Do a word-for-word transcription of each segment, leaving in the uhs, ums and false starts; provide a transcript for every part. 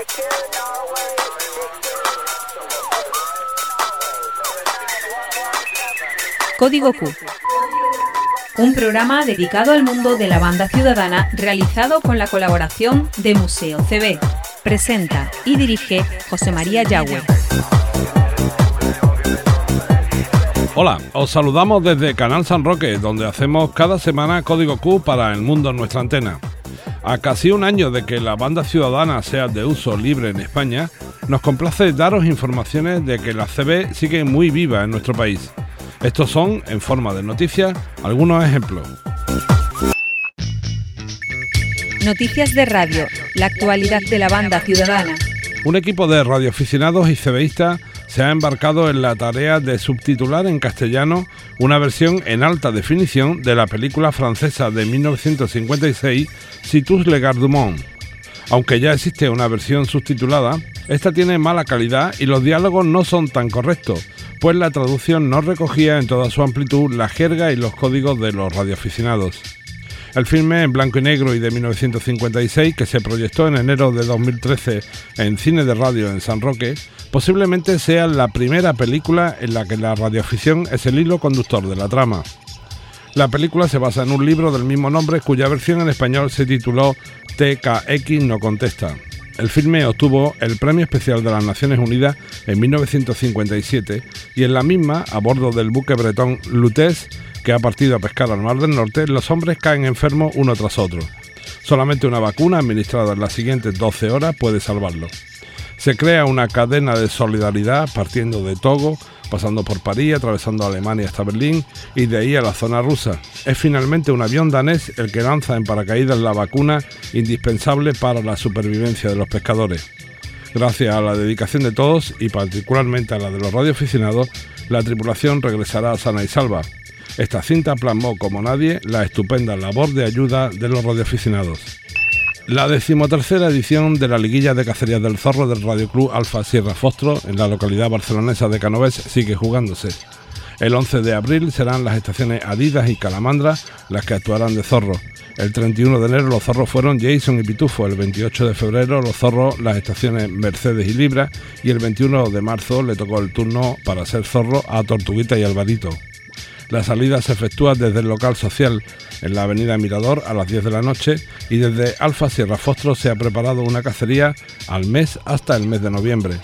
Código Q, un programa dedicado al mundo de la banda ciudadana realizado con la colaboración de Museo C B. Presenta y dirige José María Yagüe. Hola, os saludamos desde Canal San Roque, donde hacemos cada semana Código Q para el mundo en nuestra antena. A casi un año de que la banda ciudadana sea de uso libre en España, nos complace daros informaciones de que la C B sigue muy viva en nuestro país. Estos son, en forma de noticias, algunos ejemplos. Noticias de radio, la actualidad de la banda ciudadana. Un equipo de radioaficionados y CBistas se ha embarcado en la tarea de subtitular en castellano una versión en alta definición de la película francesa de mil novecientos cincuenta y seis, Si tous les gardes du monde. Aunque ya existe una versión subtitulada, esta tiene mala calidad y los diálogos no son tan correctos, pues la traducción no recogía en toda su amplitud la jerga y los códigos de los radioaficionados. El filme en blanco y negro y de mil novecientos cincuenta y seis, que se proyectó en enero de dos mil trece en Cine de Radio en San Roque, posiblemente sea la primera película en la que la radioafición es el hilo conductor de la trama. La película se basa en un libro del mismo nombre, cuya versión en español se tituló T K X no contesta. El filme obtuvo el Premio Especial de las Naciones Unidas en mil novecientos cincuenta y siete y en la misma, a bordo del buque bretón Lutèce, que ha partido a pescar al Mar del Norte, los hombres caen enfermos uno tras otro. Solamente una vacuna administrada en las siguientes doce horas puede salvarlos. Se crea una cadena de solidaridad partiendo de Togo, pasando por París, atravesando Alemania hasta Berlín y de ahí a la zona rusa. Es finalmente un avión danés el que lanza en paracaídas la vacuna indispensable para la supervivencia de los pescadores. Gracias a la dedicación de todos y particularmente a la de los radioaficionados, la tripulación regresará sana y salva. Esta cinta plasmó como nadie la estupenda labor de ayuda de los radioaficionados. La decimotercera edición de la liguilla de cacerías del zorro del Radioclub Alfa Sierra Fostro en la localidad barcelonesa de Canovés sigue jugándose. El once de abril serán las estaciones Adidas y Calamandra las que actuarán de zorro. El treinta y uno de enero los zorros fueron Jason y Pitufo, el veintiocho de febrero los zorros las estaciones Mercedes y Libra y el veintiuno de marzo le tocó el turno para ser zorro a Tortuguita y Alvarito. La salida se efectúa desde el local social en la avenida Mirador a las diez de la noche y desde Alfa Sierra Fostro se ha preparado una cacería al mes hasta el mes de noviembre.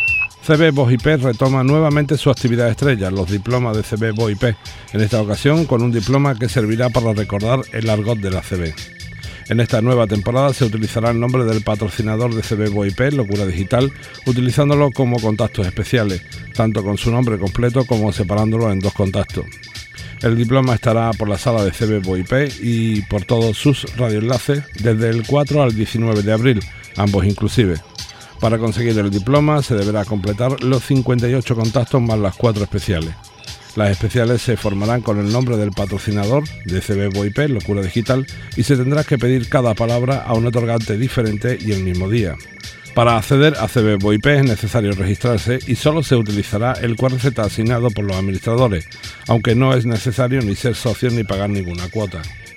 C B Voz I P retoma nuevamente su actividad estrella, los diplomas de C B Voz I P, en esta ocasión con un diploma que servirá para recordar el argot de la C B. En esta nueva temporada se utilizará el nombre del patrocinador de C B Voz I P, Locura Digital, utilizándolo como contactos especiales, tanto con su nombre completo como separándolo en dos contactos. El diploma estará por la sala de C B Voz I P y por todos sus radioenlaces desde el cuatro al diecinueve de abril, ambos inclusive. Para conseguir el diploma se deberá completar los cincuenta y ocho contactos más las cuatro especiales. Las especiales se formarán con el nombre del patrocinador de C B Voz I P, Locura Digital, y se tendrá que pedir cada palabra a un otorgante diferente y el mismo día. Para acceder a C B Voz I P es necesario registrarse y solo se utilizará el Q R Z asignado por los administradores, aunque no es necesario ni ser socio ni pagar ninguna cuota.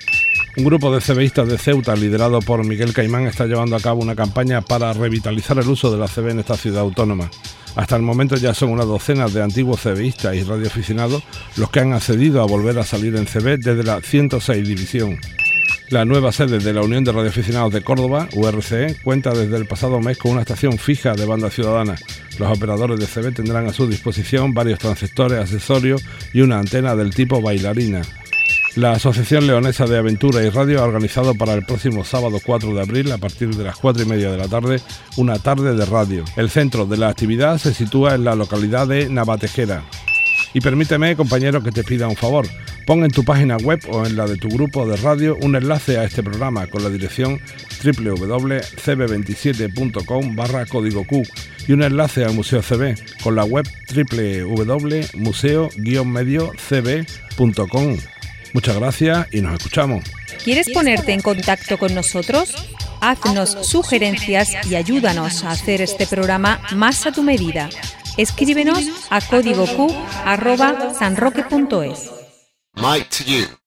Un grupo de CBistas de Ceuta, liderado por Miguel Caimán, está llevando a cabo una campaña para revitalizar el uso de la C B en esta ciudad autónoma. Hasta el momento ya son una docena de antiguos CBistas y radioaficionados los que han accedido a volver a salir en C B desde la ciento seis División. La nueva sede de la Unión de Radioaficionados de Córdoba, U R C E, cuenta desde el pasado mes con una estación fija de banda ciudadana. Los operadores de C B tendrán a su disposición varios transceptores, accesorios y una antena del tipo bailarina. La Asociación Leonesa de Aventura y Radio ha organizado para el próximo sábado cuatro de abril, a partir de las cuatro y media de la tarde, una tarde de radio. El centro de la actividad se sitúa en la localidad de Navatejera. Y permíteme, compañero, que te pida un favor. Pon en tu página web o en la de tu grupo de radio un enlace a este programa con la dirección doble u doble u doble u punto c b veintisiete punto com barra código Q y un enlace al Museo C B con la web doble u doble u doble u punto museo guion medio c b punto com. Muchas gracias y nos escuchamos. ¿Quieres ponerte en contacto con nosotros? Haznos sugerencias y ayúdanos a hacer este programa más a tu medida. Escríbenos a código q arroba sanroque punto es. Mike to you.